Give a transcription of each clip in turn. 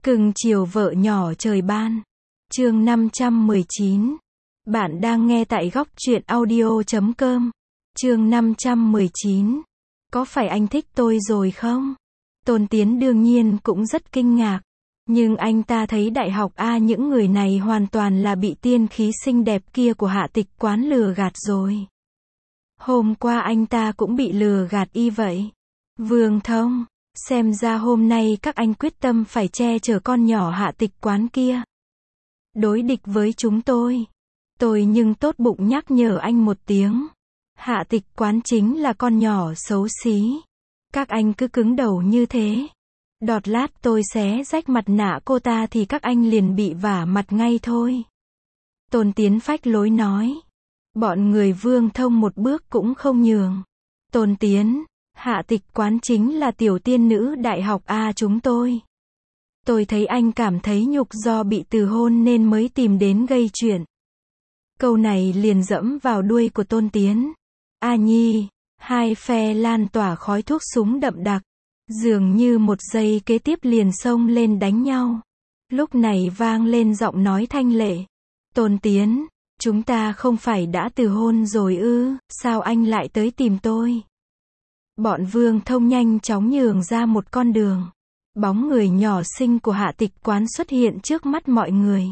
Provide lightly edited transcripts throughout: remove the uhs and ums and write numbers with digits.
Cưng chiều vợ nhỏ trời ban. Chương 519. Bạn đang nghe tại góc truyện audio.com. Chương 519. Có phải anh thích tôi rồi không? Tôn Tiến đương nhiên cũng rất kinh ngạc. Nhưng anh ta thấy đại học A những người này hoàn toàn là bị tiên khí xinh đẹp kia của Hạ Tịch Quán lừa gạt rồi. Hôm qua anh ta cũng bị lừa gạt y vậy. Vương Thông, xem ra hôm nay các anh quyết tâm phải che chở con nhỏ Hạ Tịch Quán kia. Đối địch với chúng tôi. Tôi nhưng tốt bụng nhắc nhở anh một tiếng. Hạ Tịch Quán chính là con nhỏ xấu xí. Các anh cứ cứng đầu như thế. Đọt lát tôi xé rách mặt nạ cô ta thì các anh liền bị vả mặt ngay thôi. Tôn Tiến phách lối nói. Bọn người Vương Thông một bước cũng không nhường. Tôn Tiến, Hạ Tịch Quán chính là tiểu tiên nữ đại học A chúng tôi. Tôi thấy anh cảm thấy nhục do bị từ hôn nên mới tìm đến gây chuyện. Câu này liền dẫm vào đuôi của Tôn Tiến. A Nhi, hai phe lan tỏa khói thuốc súng đậm đặc. Dường như một giây kế tiếp liền xông lên đánh nhau. Lúc này vang lên giọng nói thanh lệ. Tôn Tiến, chúng ta không phải đã từ hôn rồi ư, sao anh lại tới tìm tôi? Bọn Vương Thông nhanh chóng nhường ra một con đường. Bóng người nhỏ xinh của Hạ Tịch Quán xuất hiện trước mắt mọi người.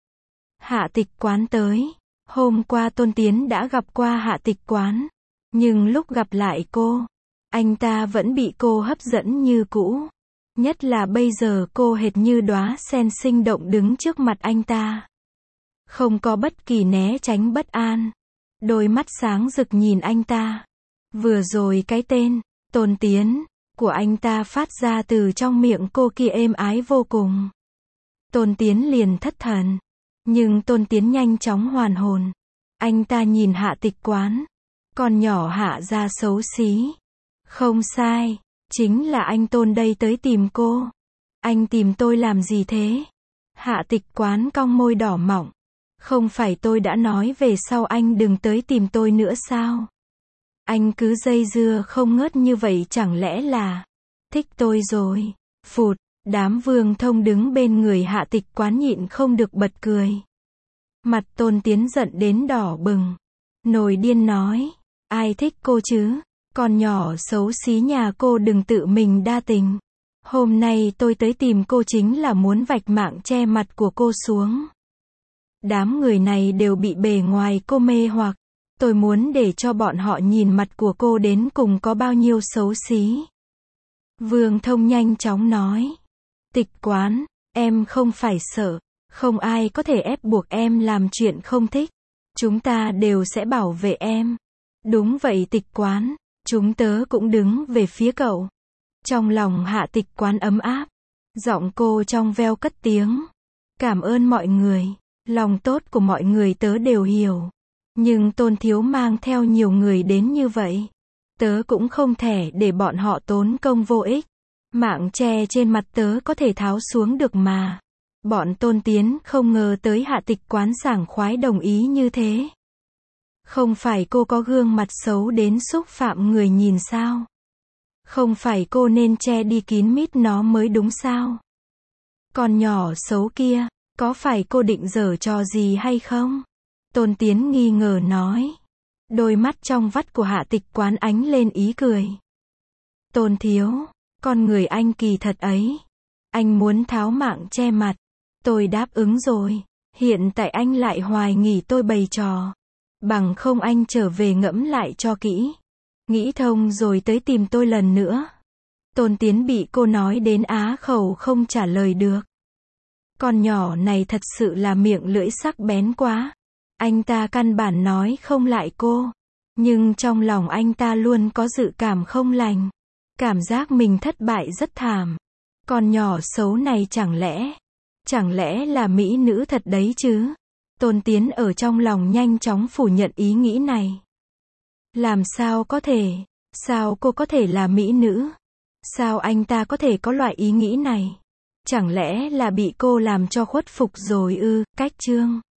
Hạ Tịch Quán tới. Hôm qua Tôn Tiến đã gặp qua Hạ Tịch Quán. Nhưng lúc gặp lại cô, anh ta vẫn bị cô hấp dẫn như cũ. Nhất là bây giờ cô hệt như đóa sen sinh động đứng trước mặt anh ta. Không có bất kỳ né tránh bất an. Đôi mắt sáng rực nhìn anh ta. Vừa rồi cái tên, Tôn Tiến, của anh ta phát ra từ trong miệng cô kia êm ái vô cùng. Tôn Tiến liền thất thần. Nhưng Tôn Tiến nhanh chóng hoàn hồn. Anh ta nhìn Hạ Tịch Quán. Con nhỏ Hạ ra xấu xí. Không sai, chính là anh Tôn đây tới tìm cô. Anh tìm tôi làm gì thế? Hạ Tịch Quán cong môi đỏ mọng. Không phải tôi đã nói về sau anh đừng tới tìm tôi nữa sao? Anh cứ dây dưa không ngớt như vậy chẳng lẽ là thích tôi rồi? Phụt, đám Vương Thông đứng bên người Hạ Tịch Quán nhịn không được bật cười. Mặt Tôn Tiến giận đến đỏ bừng. Nổi điên nói, ai thích cô chứ? Con nhỏ xấu xí nhà cô đừng tự mình đa tình. Hôm nay tôi tới tìm cô chính là muốn vạch mạng che mặt của cô xuống. Đám người này đều bị bề ngoài cô mê hoặc. Tôi muốn để cho bọn họ nhìn mặt của cô đến cùng có bao nhiêu xấu xí. Vương Thông nhanh chóng nói. Tịch Quán, em không phải sợ. Không ai có thể ép buộc em làm chuyện không thích. Chúng ta đều sẽ bảo vệ em. Đúng vậy Tịch Quán, chúng tớ cũng đứng về phía cậu. Trong lòng Hạ Tịch Quán ấm áp. Giọng cô trong veo cất tiếng. Cảm ơn mọi người. Lòng tốt của mọi người tớ đều hiểu. Nhưng Tôn thiếu mang theo nhiều người đến như vậy. Tớ cũng không thể để bọn họ tốn công vô ích. Mạng che trên mặt tớ có thể tháo xuống được mà. Bọn Tôn Tiến không ngờ tới Hạ Tịch Quán sảng khoái đồng ý như thế. Không phải cô có gương mặt xấu đến xúc phạm người nhìn sao? Không phải cô nên che đi kín mít nó mới đúng sao? Con nhỏ xấu kia, có phải cô định giở trò gì hay không? Tôn Tiến nghi ngờ nói. Đôi mắt trong vắt của Hạ Tịch Quán ánh lên ý cười. Tôn thiếu, con người anh kỳ thật ấy. Anh muốn tháo mạng che mặt. Tôi đáp ứng rồi. Hiện tại anh lại hoài nghi tôi bày trò. Bằng không anh trở về ngẫm lại cho kỹ. Nghĩ thông rồi tới tìm tôi lần nữa. Tôn Tiến bị cô nói đến á khẩu không trả lời được. Con nhỏ này thật sự là miệng lưỡi sắc bén quá. Anh ta căn bản nói không lại cô. Nhưng trong lòng anh ta luôn có dự cảm không lành. Cảm giác mình thất bại rất thảm. Con nhỏ xấu này chẳng lẽ là mỹ nữ thật đấy chứ? Tôn Tiến ở trong lòng nhanh chóng phủ nhận ý nghĩ này. Làm sao có thể? Sao cô có thể là mỹ nữ? Sao anh ta có thể có loại ý nghĩ này? Chẳng lẽ là bị cô làm cho khuất phục rồi ư? Cách chương